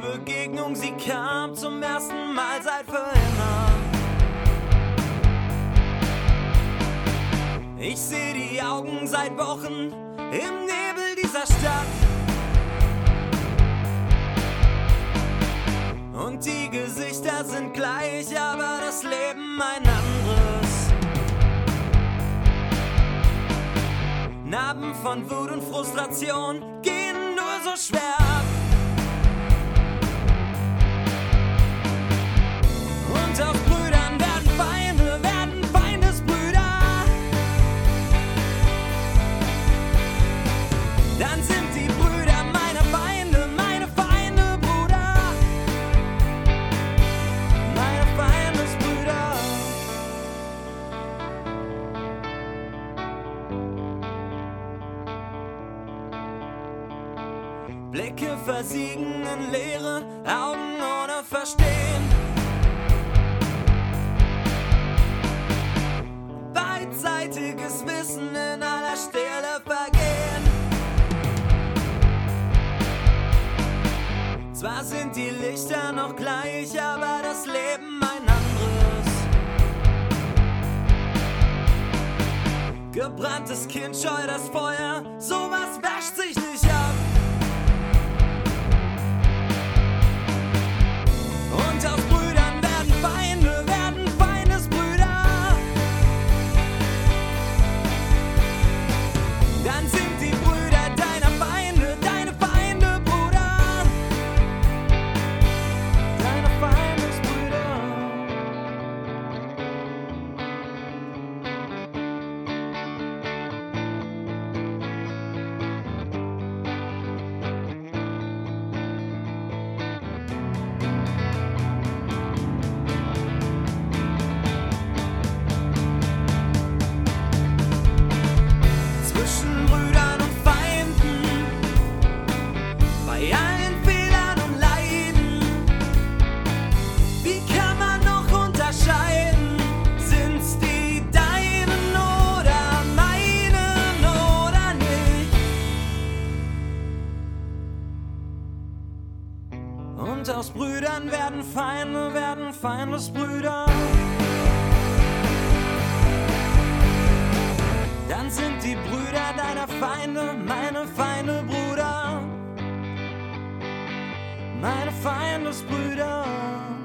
Begegnung, sie kam zum ersten Mal seit für immer. Ich seh die Augen seit Wochen im Nebel dieser Stadt. Und die Gesichter sind gleich, aber das Leben ein anderes. Narben von Wut und Frustration gehen nur so schwer ab. Und aus Brüdern werden Feindesbrüder. Dann sind die Brüder meine Feinde, Bruder. Meine Feindesbrüder. Blicke versiegen in Leere, Augen ohne Verstehen. Beidseitiges Wissen in aller Stille vergehen. Zwar sind die Lichter noch gleich, aber das Leben ein anderes. Gebranntes Kind scheut das Feuer, sowas wäscht sich nicht ab. Und aus Brüdern werden Feindesbrüder. Dann sind die Brüder deine Feinde, Bruder. Deine Feindesbrüder. Zwischen Brüdern und Feinden, bei allen Fehlern und Leiden, wie kann man noch unterscheiden? Sind's die deinen oder meinen oder nicht? Und aus Brüdern werden Feindesbrüder. Dann sind die Brüder deiner Feinde, meine Feinde, Bruder. Meine Feindesbrüder.